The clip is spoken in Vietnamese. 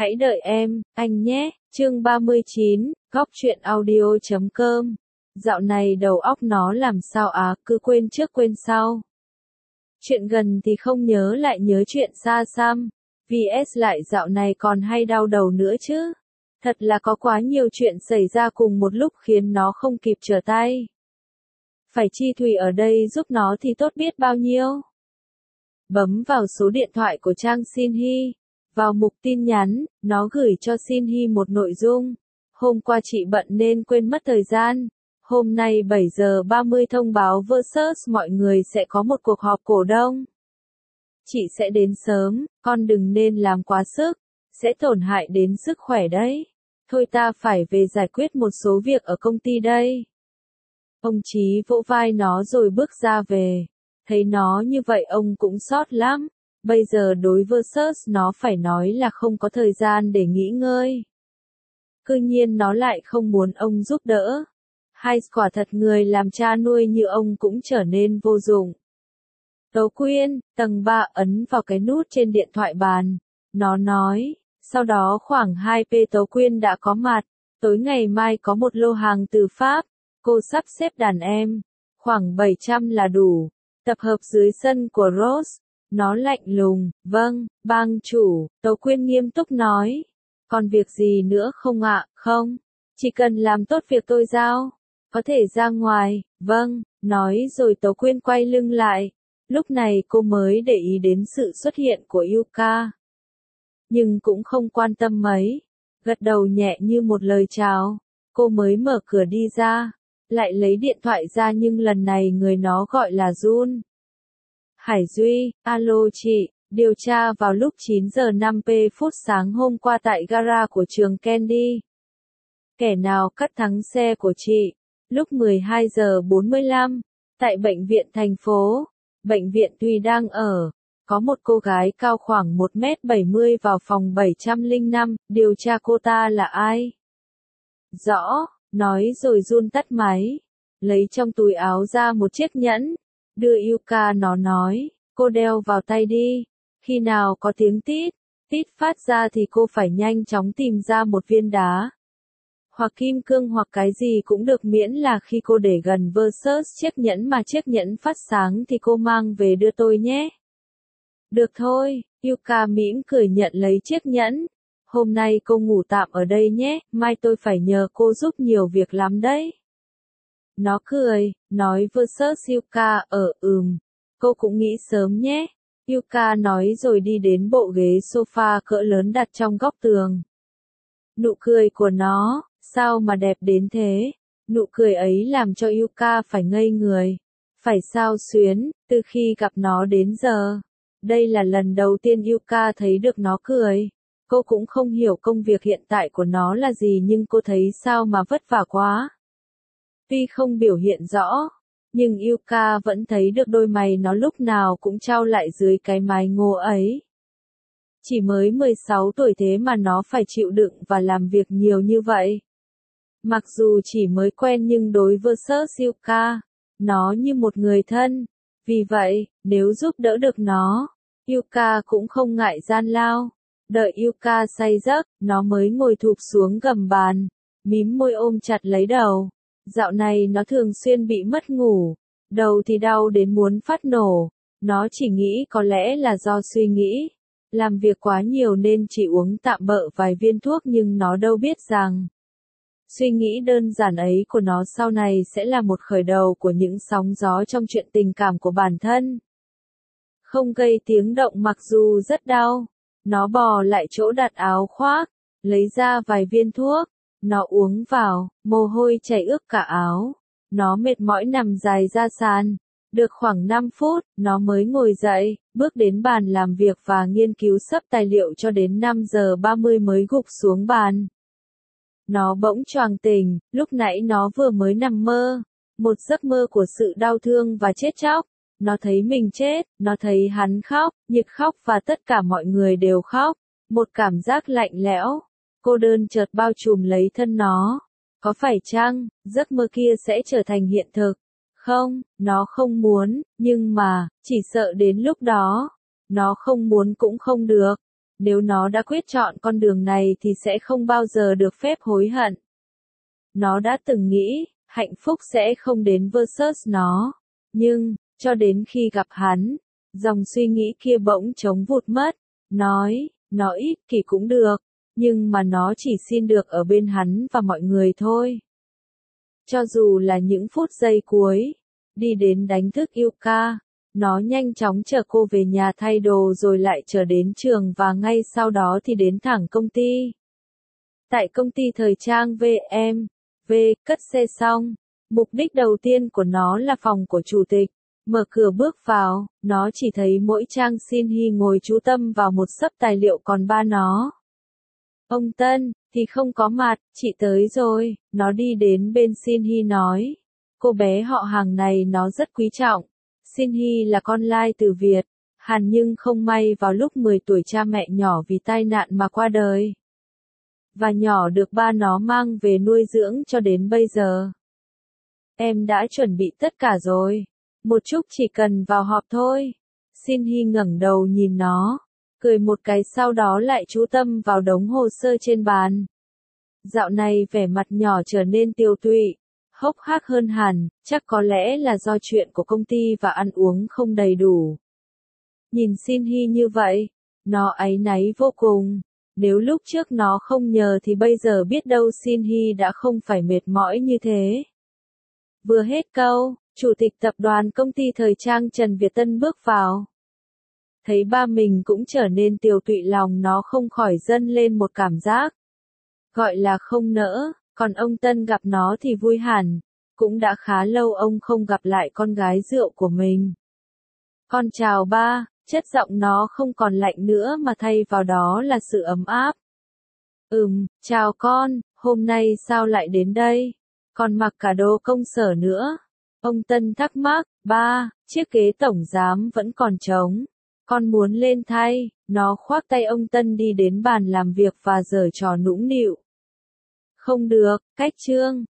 Hãy đợi em, anh nhé. Chương 39, Góc truyện audio.com. Dạo này đầu óc nó làm sao cứ quên trước quên sau. Chuyện gần thì không nhớ lại nhớ chuyện xa xăm. VS lại dạo này còn hay đau đầu nữa chứ. Thật là có quá nhiều chuyện xảy ra cùng một lúc khiến nó không kịp trở tay. Phải Chi Thùy ở đây giúp nó thì tốt biết bao nhiêu. Bấm vào số điện thoại của Trang Xin Hy. Vào mục tin nhắn, nó gửi cho Xin Hy một nội dung. Hôm qua chị bận nên quên mất thời gian. Hôm nay 7 giờ 30 thông báo Versus mọi người sẽ có một cuộc họp cổ đông. Chị sẽ đến sớm, con đừng nên làm quá sức, sẽ tổn hại đến sức khỏe đấy. Thôi ta phải về giải quyết một số việc ở công ty đây. Ông Chí vỗ vai nó rồi bước ra về. Thấy nó như vậy ông cũng xót lắm. Bây giờ đối Versus nó phải nói là không có thời gian để nghỉ ngơi. Cứ nhiên nó lại không muốn ông giúp đỡ. Hay quả thật người làm cha nuôi như ông cũng trở nên vô dụng. Tấu Quyên, tầng 3 ấn vào cái nút trên điện thoại bàn. Nó nói, sau đó khoảng 2p Tấu Quyên đã có mặt. Tối ngày mai có một lô hàng từ Pháp. Cô sắp xếp đàn em. Khoảng 700 là đủ. Tập hợp dưới sân của Rose. Nó lạnh lùng, vâng, bang chủ, Tấu Quyên nghiêm túc nói. Còn việc gì nữa không ạ, không? Chỉ cần làm tốt việc tôi giao. Có thể ra ngoài, vâng, nói rồi Tấu Quyên quay lưng lại. Lúc này cô mới để ý đến sự xuất hiện của Yuka. Nhưng cũng không quan tâm mấy. Gật đầu nhẹ như một lời chào. Cô mới mở cửa đi ra. Lại lấy điện thoại ra nhưng lần này người nó gọi là Jun. Hải Duy, alo chị, điều tra vào lúc 9 giờ 5 phút sáng hôm qua tại gara của trường Candy. Kẻ nào cắt thắng xe của chị? Lúc 12 giờ 45, tại bệnh viện thành phố, bệnh viện Thùy đang ở, có một cô gái cao khoảng 1m70 vào phòng 705, điều tra cô ta là ai? Rõ, nói rồi Jun tắt máy, lấy trong túi áo ra một chiếc nhẫn. Đưa Yuka nó nói, cô đeo vào tay đi, khi nào có tiếng tít phát ra thì cô phải nhanh chóng tìm ra một viên đá. Hoặc kim cương hoặc cái gì cũng được miễn là khi cô để gần Versus chiếc nhẫn mà chiếc nhẫn phát sáng thì cô mang về đưa tôi nhé. Được thôi, Yuka mỉm cười nhận lấy chiếc nhẫn. Hôm nay cô ngủ tạm ở đây nhé, mai tôi phải nhờ cô giúp nhiều việc lắm đấy. Nó cười, nói Versus Yuka cô cũng nghĩ sớm nhé. Yuka nói rồi đi đến bộ ghế sofa cỡ lớn đặt trong góc tường. Nụ cười của nó, sao mà đẹp đến thế? Nụ cười ấy làm cho Yuka phải ngây người. Phải sao xuyến, từ khi gặp nó đến giờ. Đây là lần đầu tiên Yuka thấy được nó cười. Cô cũng không hiểu công việc hiện tại của nó là gì nhưng cô thấy sao mà vất vả quá. Tuy không biểu hiện rõ, nhưng Yuka vẫn thấy được đôi mày nó lúc nào cũng trao lại dưới cái mái ngô ấy. Chỉ mới 16 tuổi thế mà nó phải chịu đựng và làm việc nhiều như vậy. Mặc dù chỉ mới quen nhưng đối với Versus Yuka, nó như một người thân. Vì vậy, nếu giúp đỡ được nó, Yuka cũng không ngại gian lao. Đợi Yuka say giấc, nó mới ngồi thụp xuống gầm bàn, mím môi ôm chặt lấy đầu. Dạo này nó thường xuyên bị mất ngủ, đầu thì đau đến muốn phát nổ. Nó chỉ nghĩ có lẽ là do suy nghĩ, làm việc quá nhiều nên chỉ uống tạm bợ vài viên thuốc nhưng nó đâu biết rằng suy nghĩ đơn giản ấy của nó sau này sẽ là một khởi đầu của những sóng gió trong chuyện tình cảm của bản thân. Không gây tiếng động mặc dù rất đau, nó bò lại chỗ đặt áo khoác, lấy ra vài viên thuốc. Nó uống vào, mồ hôi chảy ướt cả áo. Nó mệt mỏi nằm dài ra sàn. Được khoảng 5 phút, nó mới ngồi dậy, bước đến bàn làm việc và nghiên cứu sắp tài liệu cho đến 5 giờ 30 mới gục xuống bàn. Nó bỗng choàng tỉnh, lúc nãy nó vừa mới nằm mơ. Một giấc mơ của sự đau thương và chết chóc. Nó thấy mình chết, nó thấy hắn khóc, Nhiệt khóc và tất cả mọi người đều khóc. Một cảm giác lạnh lẽo, cô đơn chợt bao trùm lấy thân nó. Có phải chăng, giấc mơ kia sẽ trở thành hiện thực? Không, nó không muốn, nhưng mà, chỉ sợ đến lúc đó, nó không muốn cũng không được. Nếu nó đã quyết chọn con đường này thì sẽ không bao giờ được phép hối hận. Nó đã từng nghĩ, hạnh phúc sẽ không đến versus nó. Nhưng, cho đến khi gặp hắn, dòng suy nghĩ kia bỗng trống vụt mất. Nó ích kỷ cũng được, nhưng mà nó chỉ xin được ở bên hắn và mọi người thôi. Cho dù là những phút giây cuối, đi đến đánh thức Yuka, nó nhanh chóng chở cô về nhà thay đồ rồi lại trở đến trường và ngay sau đó thì đến thẳng công ty. Tại công ty thời trang VM, cất xe xong, mục đích đầu tiên của nó là phòng của chủ tịch. Mở cửa bước vào, nó chỉ thấy mỗi Trang Xin Hy ngồi chú tâm vào một xấp tài liệu còn ba nó. Ông Tân, thì không có mặt, chị tới rồi, nó đi đến bên Xin Hy nói. Cô bé họ hàng này nó rất quý trọng. Xin Hy là con lai từ Việt, Hàn nhưng không may vào lúc 10 tuổi cha mẹ nhỏ vì tai nạn mà qua đời. Và nhỏ được ba nó mang về nuôi dưỡng cho đến bây giờ. Em đã chuẩn bị tất cả rồi. Một chút chỉ cần vào họp thôi. Xin Hy ngẩng đầu nhìn nó, cười một cái sau đó lại chú tâm vào đống hồ sơ trên bàn. Dạo này vẻ mặt nhỏ trở nên tiêu tụy, hốc hác hơn hẳn, chắc có lẽ là do chuyện của công ty và ăn uống không đầy đủ. Nhìn Xin Hy như vậy, nó áy náy vô cùng. Nếu lúc trước nó không nhờ thì bây giờ biết đâu Xin Hy đã không phải mệt mỏi như thế. Vừa hết câu, chủ tịch tập đoàn công ty thời trang Trần Việt Tân bước vào. Thấy ba mình cũng trở nên tiều tụy lòng nó không khỏi dâng lên một cảm giác. Gọi là không nỡ, còn ông Tân gặp nó thì vui hẳn. Cũng đã khá lâu ông không gặp lại con gái rượu của mình. Con chào ba, chất giọng nó không còn lạnh nữa mà thay vào đó là sự ấm áp. Chào con, hôm nay sao lại đến đây? Còn mặc cả đồ công sở nữa. Ông Tân thắc mắc, ba, chiếc ghế tổng giám vẫn còn trống. Con muốn lên thay, nó khoác tay ông Tân đi đến bàn làm việc và giở trò nũng nịu. Không được, cách trương,